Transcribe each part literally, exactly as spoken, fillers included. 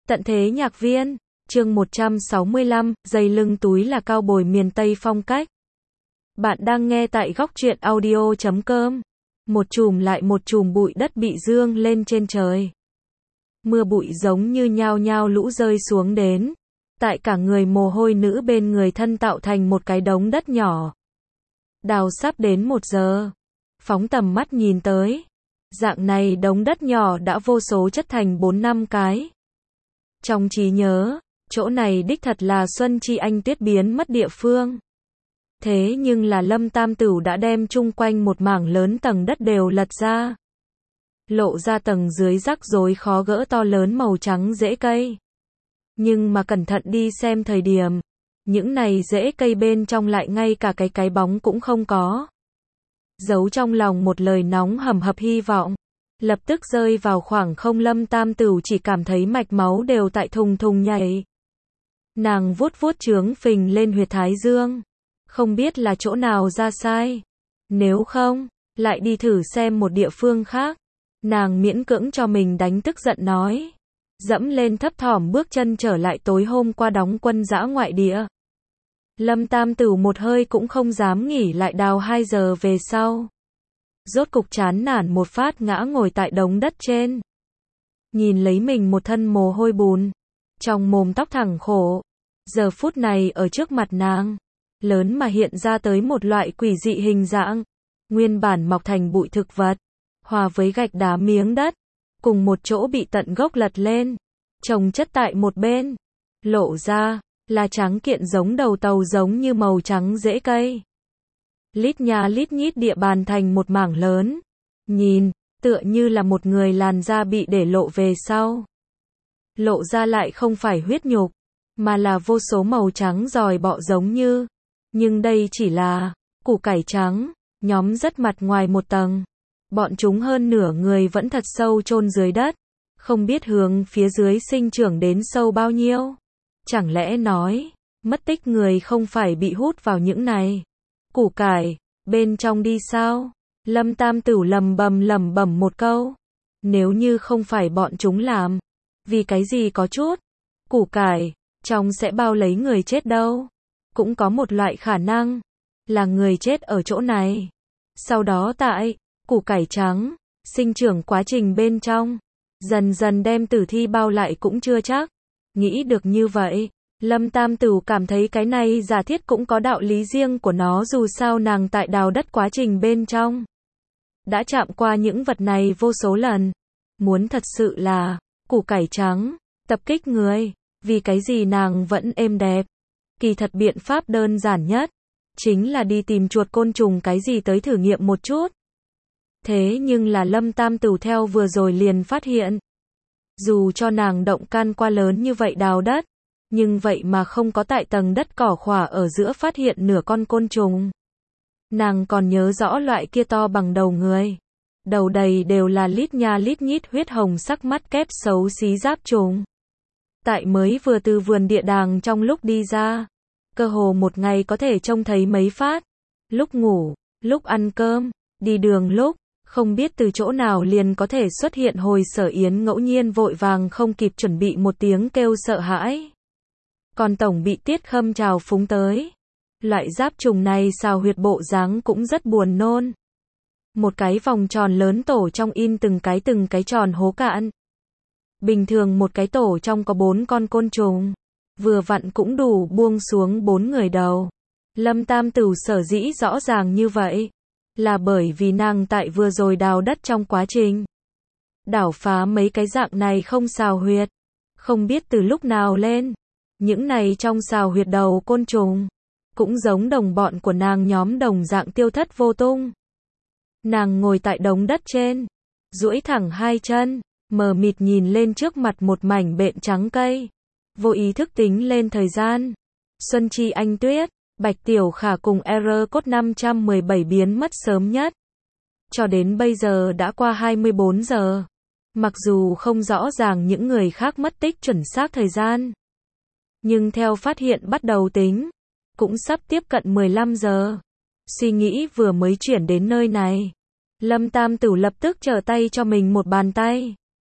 Tận thế nhạc viên, chương một trăm sáu mươi lăm, dây lưng túi là cao bồi miền Tây phong cách. Bạn đang nghe tại góc truyện audio chấm com. Một chùm lại một chùm bụi đất bị dương lên trên trời. Mưa bụi giống như nhao nhao lũ rơi xuống đến. Tại cả người mồ hôi nữ bên người thân tạo thành một cái đống đất nhỏ. Đào sắp đến một giờ. Phóng tầm mắt nhìn tới. Dạng này đống đất nhỏ đã vô số chất thành bốn năm cái. Trong trí nhớ, chỗ này đích thật là Xuân Chi Anh Tuyết biến mất địa phương. Thế nhưng là Lâm Tam Tửu đã đem chung quanh một mảng lớn tầng đất đều lật ra. Lộ ra tầng dưới rắc rối khó gỡ to lớn màu trắng rễ cây. Nhưng mà cẩn thận đi xem thời điểm, những này rễ cây bên trong lại ngay cả cái cái bóng cũng không có. Giấu trong lòng một lời nóng hầm hập hy vọng. Lập tức rơi vào khoảng không, Lâm Tam Tửu chỉ cảm thấy mạch máu đều tại thùng thùng nhảy. Nàng vuốt vuốt trướng phình lên huyệt thái dương. Không biết là chỗ nào ra sai. Nếu không, lại đi thử xem một địa phương khác. Nàng miễn cưỡng cho mình đánh tức giận nói. Dẫm lên thấp thỏm bước chân trở lại tối hôm qua đóng quân dã ngoại địa. Lâm Tam Tửu một hơi cũng không dám nghỉ lại đào hai giờ về sau. Rốt cục chán nản một phát ngã ngồi tại đống đất trên. Nhìn lấy mình một thân mồ hôi bùn. Trong mồm tóc thẳng khổ. Giờ phút này ở trước mặt nàng. Lớn mà hiện ra tới một loại quỷ dị hình dạng. Nguyên bản mọc thành bụi thực vật. Hòa với gạch đá miếng đất. Cùng một chỗ bị tận gốc lật lên. Chồng chất tại một bên. Lộ ra là trắng kiện giống đầu tàu giống như màu trắng rễ cây. Lít nha lít nhít địa bàn thành một mảng lớn. Nhìn, tựa như là một người làn da bị để lộ về sau. Lộ ra lại không phải huyết nhục, mà là vô số màu trắng giòi bọ giống như. Nhưng đây chỉ là củ cải trắng, nhóm rất mặt ngoài một tầng. Bọn chúng hơn nửa người vẫn thật sâu chôn dưới đất. Không biết hướng phía dưới sinh trưởng đến sâu bao nhiêu. Chẳng lẽ nói, mất tích người không phải bị hút vào những này củ cải bên trong đi sao? Lâm Tam Tửu lầm bầm lẩm bẩm một câu. Nếu như không phải bọn chúng làm, vì cái gì có chút củ cải trong sẽ bao lấy người chết đâu? Cũng có một loại khả năng là người chết ở chỗ này. Sau đó tại củ cải trắng sinh trưởng quá trình bên trong, dần dần đem tử thi bao lại cũng chưa chắc. Nghĩ được như vậy, Lâm Tam Tửu cảm thấy cái này giả thiết cũng có đạo lý riêng của nó, dù sao nàng tại đào đất quá trình bên trong đã chạm qua những vật này vô số lần. Muốn thật sự là củ cải trắng tập kích người, vì cái gì nàng vẫn êm đẹp. Kỳ thật biện pháp đơn giản nhất chính là đi tìm chuột côn trùng cái gì tới thử nghiệm một chút. Thế nhưng là Lâm Tam Tửu theo vừa rồi liền phát hiện, dù cho nàng động can qua lớn như vậy đào đất, nhưng vậy mà không có tại tầng đất cỏ khỏa ở giữa phát hiện nửa con côn trùng. Nàng còn nhớ rõ loại kia to bằng đầu người. Đầu đầy đều là lít nha lít nhít huyết hồng sắc mắt kép xấu xí giáp trùng. Tại mới vừa từ vườn địa đàng trong lúc đi ra, cơ hồ một ngày có thể trông thấy mấy phát. Lúc ngủ, lúc ăn cơm, đi đường lúc, không biết từ chỗ nào liền có thể xuất hiện. Hồi Sở Yến ngẫu nhiên vội vàng không kịp chuẩn bị một tiếng kêu sợ hãi. Còn tổng bị Tiết Khâm trào phúng tới. Loại giáp trùng này xào huyệt bộ dáng cũng rất buồn nôn. Một cái vòng tròn lớn tổ trong in từng cái từng cái tròn hố cạn. Bình thường một cái tổ trong có bốn con côn trùng. Vừa vặn cũng đủ buông xuống bốn người đầu. Lâm Tam Tửu sở dĩ rõ ràng như vậy, là bởi vì nàng tại vừa rồi đào đất trong quá trình đảo phá mấy cái dạng này không xào huyệt. Không biết từ lúc nào lên, những này trong xào huyệt đầu côn trùng cũng giống đồng bọn của nàng nhóm đồng dạng tiêu thất vô tung. Nàng ngồi tại đống đất trên, duỗi thẳng hai chân, mờ mịt nhìn lên trước mặt một mảnh bện trắng cây. Vô ý thức tính lên thời gian. Xuân Chi Anh Tuyết, Bạch Tiểu Khả cùng R code năm trăm mười bảy biến mất sớm nhất. Cho đến bây giờ đã qua hai mươi bốn giờ. Mặc dù không rõ ràng những người khác mất tích chuẩn xác thời gian, nhưng theo phát hiện bắt đầu tính, cũng sắp tiếp cận mười lăm giờ. Suy nghĩ vừa mới chuyển đến nơi này, Lâm Tam Tửu lập tức trở tay cho mình một bàn tay.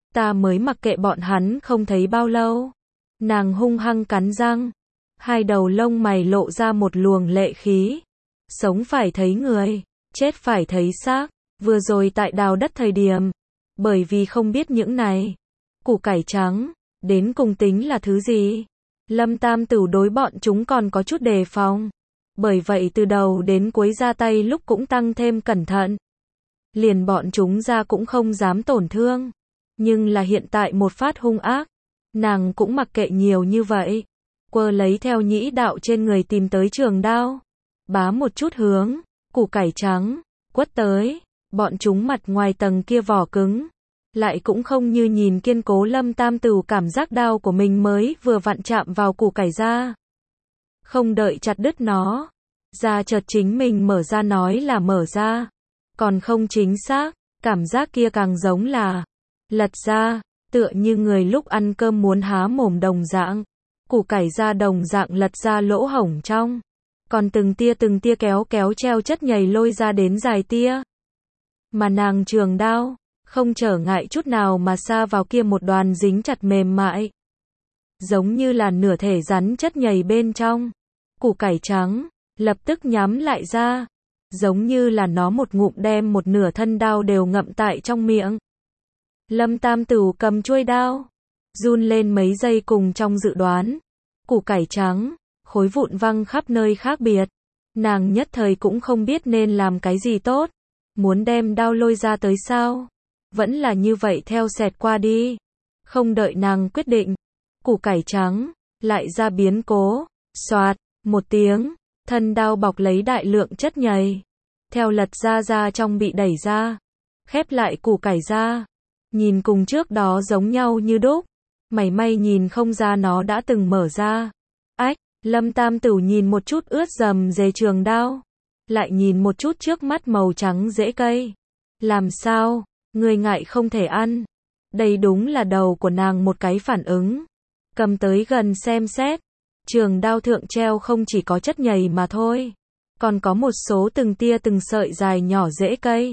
Ta mới mặc kệ bọn hắn không thấy bao lâu. Nàng hung hăng cắn răng. Hai đầu lông mày lộ ra một luồng lệ khí. Sống phải thấy người, chết phải thấy xác. Vừa rồi tại đào đất thời điểm, bởi vì không biết những này, củ cải trắng, đến cùng tính là thứ gì? Lâm Tam Tửu đối bọn chúng còn có chút đề phòng. Bởi vậy từ đầu đến cuối ra tay lúc cũng tăng thêm cẩn thận. Liền bọn chúng ra cũng không dám tổn thương. Nhưng là hiện tại một phát hung ác, nàng cũng mặc kệ nhiều như vậy. Quơ lấy theo nhĩ đạo trên người tìm tới trường đao. Bá một chút hướng, củ cải trắng, quất tới. Bọn chúng mặt ngoài tầng kia vỏ cứng. Lại cũng không như nhìn kiên cố. Lâm Tam Tửu cảm giác đao của mình mới vừa vặn chạm vào củ cải da. Không đợi chặt đứt nó. Da chợt chính mình mở ra, nói là mở ra. Còn không chính xác. Cảm giác kia càng giống là lật ra. Tựa như người lúc ăn cơm muốn há mồm đồng dạng. Củ cải da đồng dạng lật ra lỗ hổng trong. Còn từng tia từng tia kéo kéo treo chất nhầy lôi ra đến dài tia. Mà nàng trường đao, không trở ngại chút nào mà sa vào kia một đoàn dính chặt mềm mại. Giống như là nửa thể rắn chất nhầy bên trong. Củ cải trắng, lập tức nhắm lại ra. Giống như là nó một ngụm đem một nửa thân đao đều ngậm tại trong miệng. Lâm Tam Tửu cầm chuôi đao, run lên mấy giây cùng trong dự đoán. Củ cải trắng, khối vụn văng khắp nơi khác biệt. Nàng nhất thời cũng không biết nên làm cái gì tốt. Muốn đem đao lôi ra tới sao? Vẫn là như vậy theo xẹt qua đi. Không đợi nàng quyết định. Củ cải trắng, lại ra biến cố. Xoạt, một tiếng, thân đao bọc lấy đại lượng chất nhầy. Theo lật ra ra trong bị đẩy ra. Khép lại củ cải ra. Nhìn cùng trước đó giống nhau như đúc. Mảy may nhìn không ra nó đã từng mở ra. Ách, Lâm Tam Tửu nhìn một chút ướt dầm dề trường đao. Lại nhìn một chút trước mắt màu trắng rễ cây. Làm sao? Người ngại không thể ăn. Đây đúng là đầu của nàng một cái phản ứng. Cầm tới gần xem xét. Trường đao thượng treo không chỉ có chất nhầy mà thôi. Còn có một số từng tia từng sợi dài nhỏ rễ cây.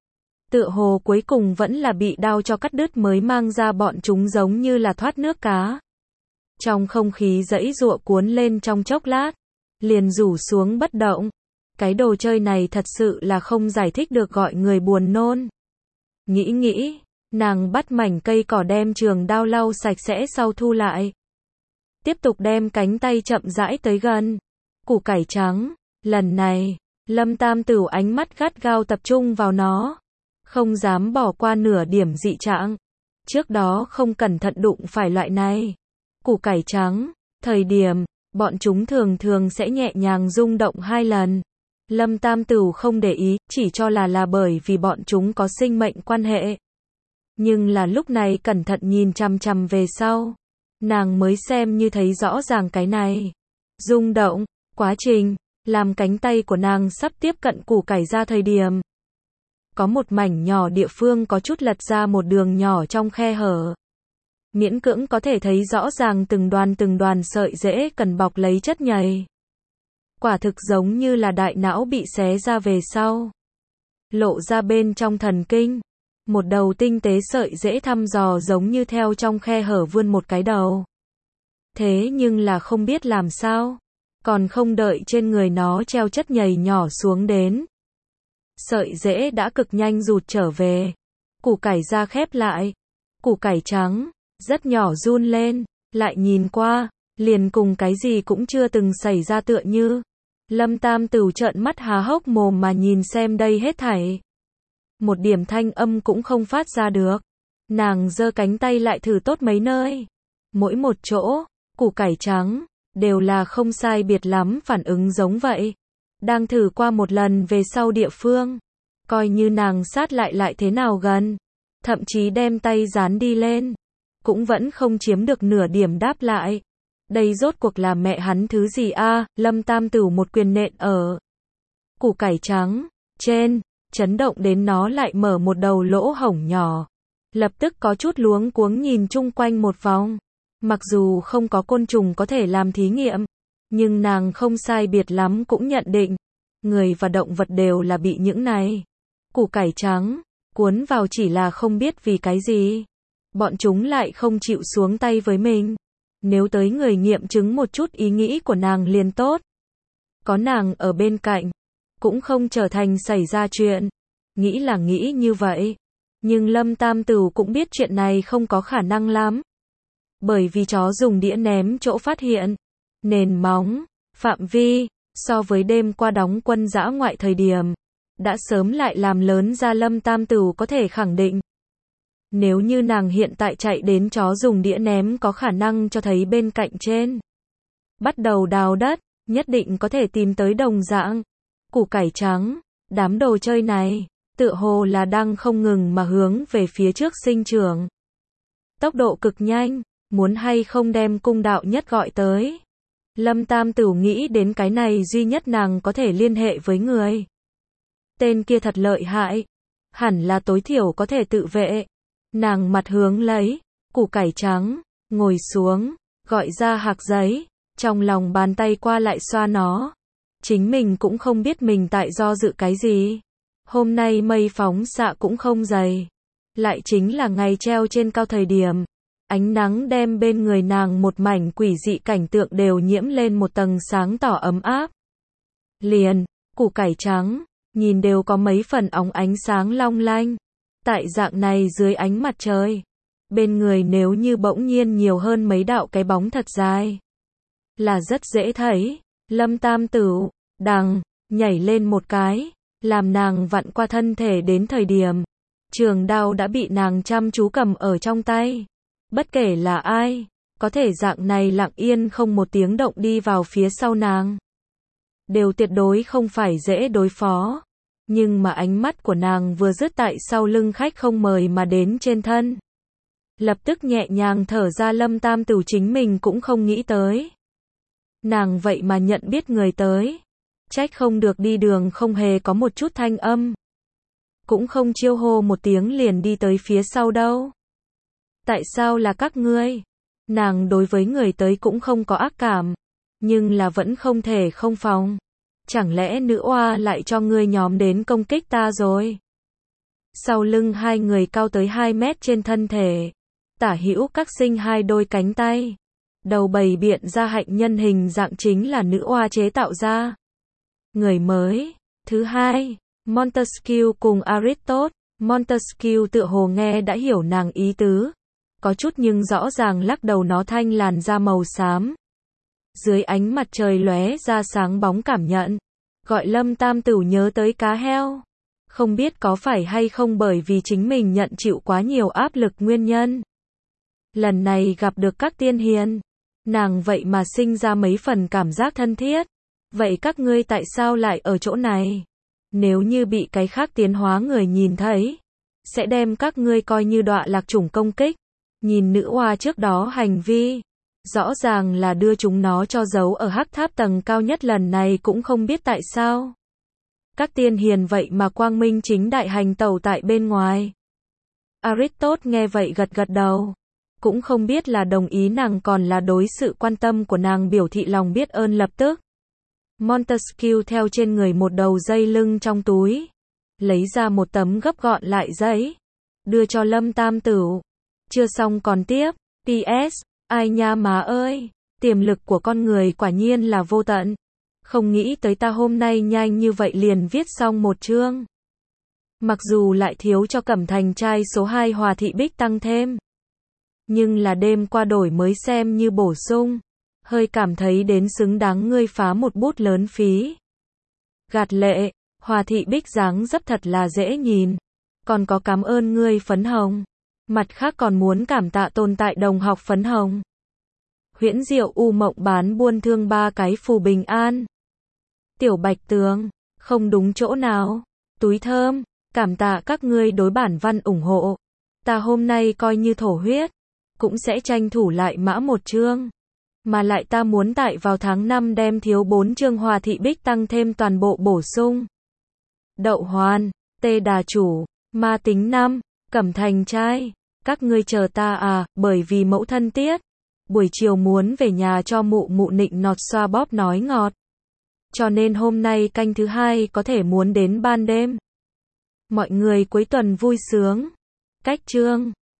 Tựa hồ cuối cùng vẫn là bị đao cho cắt đứt mới mang ra, bọn chúng giống như là thoát nước cá. Trong không khí dãy giụa cuốn lên trong chốc lát. Liền rủ xuống bất động. Cái đồ chơi này thật sự là không giải thích được, gọi người buồn nôn. Nghĩ nghĩ, nàng bắt mảnh cây cỏ đem trường đao lau sạch sẽ sau thu lại. Tiếp tục đem cánh tay chậm rãi tới gần. Củ cải trắng, lần này, Lâm Tam Tửu ánh mắt gắt gao tập trung vào nó. Không dám bỏ qua nửa điểm dị trạng. Trước đó không cẩn thận đụng phải loại này. Củ cải trắng, thời điểm, bọn chúng thường thường sẽ nhẹ nhàng rung động hai lần. Lâm Tam Tửu không để ý, chỉ cho là là bởi vì bọn chúng có sinh mệnh quan hệ. Nhưng là lúc này cẩn thận nhìn chằm chằm về sau. Nàng mới xem như thấy rõ ràng cái này. Rung động, quá trình, làm cánh tay của nàng sắp tiếp cận củ cải ra thời điểm. Có một mảnh nhỏ địa phương có chút lật ra một đường nhỏ trong khe hở. Miễn cưỡng có thể thấy rõ ràng từng đoàn từng đoàn sợi rễ cần bọc lấy chất nhầy. Quả thực giống như là đại não bị xé ra về sau. Lộ ra bên trong thần kinh. Một đầu tinh tế sợi rễ thăm dò giống như theo trong khe hở vươn một cái đầu. Thế nhưng là không biết làm sao. Còn không đợi trên người nó treo chất nhầy nhỏ xuống đến. Sợi rễ đã cực nhanh rụt trở về. Củ cải da khép lại. Củ cải trắng, rất nhỏ run lên. Lại nhìn qua, liền cùng cái gì cũng chưa từng xảy ra tựa như. Lâm Tam Tửu trợn mắt há hốc mồm mà nhìn xem đây hết thảy. Một điểm thanh âm cũng không phát ra được. Nàng giơ cánh tay lại thử tốt mấy nơi. Mỗi một chỗ, củ cải trắng, đều là không sai biệt lắm phản ứng giống vậy. Đang thử qua một lần về sau địa phương. Coi như nàng sát lại lại thế nào gần. Thậm chí đem tay dán đi lên. Cũng vẫn không chiếm được nửa điểm đáp lại. Đây rốt cuộc là mẹ hắn thứ gì a? Lâm Tam Tửu một quyền nện ở củ cải trắng trên, chấn động đến nó lại mở một đầu lỗ hổng nhỏ. Lập tức có chút luống cuống nhìn chung quanh một vòng. Mặc dù không có côn trùng có thể làm thí nghiệm, nhưng nàng không sai biệt lắm cũng nhận định, người và động vật đều là bị những này củ cải trắng cuốn vào, chỉ là không biết vì cái gì. bọn chúng lại không chịu xuống tay với mình. Nếu tới người nghiệm chứng một chút ý nghĩ của nàng liền tốt. Có nàng ở bên cạnh, cũng không trở thành xảy ra chuyện. Nghĩ là nghĩ như vậy. Nhưng Lâm Tam Tửu cũng biết chuyện này không có khả năng lắm. Bởi vì chó dùng đĩa ném chỗ phát hiện. Nền móng, phạm vi, so với đêm qua đóng quân dã ngoại thời điểm. Đã sớm lại làm lớn ra Lâm Tam Tửu có thể khẳng định. Nếu như nàng hiện tại chạy đến chó dùng đĩa ném có khả năng cho thấy bên cạnh trên. Bắt đầu đào đất, nhất định có thể tìm tới đồng dạng. Củ cải trắng, đám đồ chơi này, tựa hồ là đang không ngừng mà hướng về phía trước sinh trưởng. Tốc độ cực nhanh, muốn hay không đem cung đạo nhất gọi tới. Lâm Tam Tửu nghĩ đến cái này duy nhất nàng có thể liên hệ với người. Tên kia thật lợi hại, hẳn là tối thiểu có thể tự vệ. Nàng mặt hướng lấy, củ cải trắng, ngồi xuống, gọi ra hạc giấy, trong lòng bàn tay qua lại xoa nó. Chính mình cũng không biết mình tại do dự cái gì. Hôm nay mây phóng xạ cũng không dày. Lại chính là ngày treo trên cao thời điểm. Ánh nắng đem bên người nàng một mảnh quỷ dị cảnh tượng đều nhiễm lên một tầng sáng tỏ ấm áp. Liền, củ cải trắng, nhìn đều có mấy phần óng ánh sáng long lanh. Tại dạng này dưới ánh mặt trời, bên người nếu như bỗng nhiên nhiều hơn mấy đạo cái bóng thật dài, là rất dễ thấy. Lâm Tam Tửu, đằng, nhảy lên một cái, làm nàng vặn qua thân thể đến thời điểm. Trường đao đã bị nàng chăm chú cầm ở trong tay. Bất kể là ai, có thể dạng này lặng yên không một tiếng động đi vào phía sau nàng. Đều tuyệt đối không phải dễ đối phó. Nhưng mà ánh mắt của nàng vừa dứt tại sau lưng khách không mời mà đến trên thân. Lập tức nhẹ nhàng thở ra. Lâm Tam Tửu chính mình cũng không nghĩ tới. Nàng vậy mà nhận biết người tới. Trách không được đi đường không hề có một chút thanh âm. Cũng không chiêu hô một tiếng liền đi tới phía sau đâu. Tại sao là các ngươi? Nàng đối với người tới cũng không có ác cảm. Nhưng là vẫn không thể không phòng. Chẳng lẽ nữ oa lại cho ngươi nhóm đến công kích ta rồi? Sau lưng hai người cao tới hai mét trên thân thể. Tả hữu các sinh hai đôi cánh tay. Đầu bày biện ra hạnh nhân hình dạng chính là nữ oa chế tạo ra. Người mới. Thứ hai, Montesquieu cùng Aristotle. Montesquieu tựa hồ nghe đã hiểu nàng ý tứ. Có chút nhưng rõ ràng lắc đầu, nó thanh làn da màu xám. Dưới ánh mặt trời lóe ra sáng bóng cảm nhận. Gọi Lâm Tam Tửu nhớ tới cá heo. Không biết có phải hay không bởi vì chính mình nhận chịu quá nhiều áp lực nguyên nhân. Lần này gặp được các tiên hiền. Nàng vậy mà sinh ra mấy phần cảm giác thân thiết. Vậy các ngươi tại sao lại ở chỗ này? Nếu như bị cái khác tiến hóa người nhìn thấy, sẽ đem các ngươi coi như đọa lạc chủng công kích. Nhìn nữ oa trước đó hành vi, rõ ràng là đưa chúng nó cho giấu ở hắc tháp tầng cao nhất, lần này cũng không biết tại sao. Các tiên hiền vậy mà quang minh chính đại hành tẩu tại bên ngoài. Aristotle nghe vậy gật gật đầu. Cũng không biết là đồng ý nàng còn là đối sự quan tâm của nàng biểu thị lòng biết ơn lập tức. Montesquieu theo trên người một đầu dây lưng trong túi. Lấy ra một tấm gấp gọn lại giấy. Đưa cho Lâm Tam Tửu. Chưa xong còn tiếp. pê ét. Ai nha má ơi. Tiềm lực của con người quả nhiên là vô tận. Không nghĩ tới ta hôm nay nhanh như vậy liền viết xong một chương. Mặc dù lại thiếu cho Cẩm Thành trai số hai Hòa Thị Bích tăng thêm. Nhưng là đêm qua đổi mới xem như bổ sung. Hơi cảm thấy đến xứng đáng ngươi phá một bút lớn phí. Gạt lệ, Hòa Thị Bích dáng dấp thật là dễ nhìn. Còn có cảm ơn ngươi Phấn Hồng. Mặt khác còn muốn cảm tạ tồn tại đồng học Phấn Hồng. Huyễn Diệu U Mộng bán buôn thương ba cái phù bình an. Tiểu Bạch Tường, không đúng chỗ nào. Túi thơm, cảm tạ các ngươi đối bản văn ủng hộ. Ta hôm nay coi như thổ huyết, cũng sẽ tranh thủ lại mã một chương. Mà lại ta muốn tại vào tháng năm đem thiếu bốn chương Hòa Thị Bích tăng thêm toàn bộ bổ sung. Đậu Hoàn, Tê Đà Chủ, Ma Tính Năm, Cẩm Thành trai. Các ngươi chờ ta à, bởi vì mẫu thân tiết. Buổi chiều muốn về nhà cho mụ mụ nịnh nọt xoa bóp nói ngọt. Cho nên hôm nay canh thứ hai có thể muốn đến ban đêm. Mọi người cuối tuần vui sướng. Cách chương.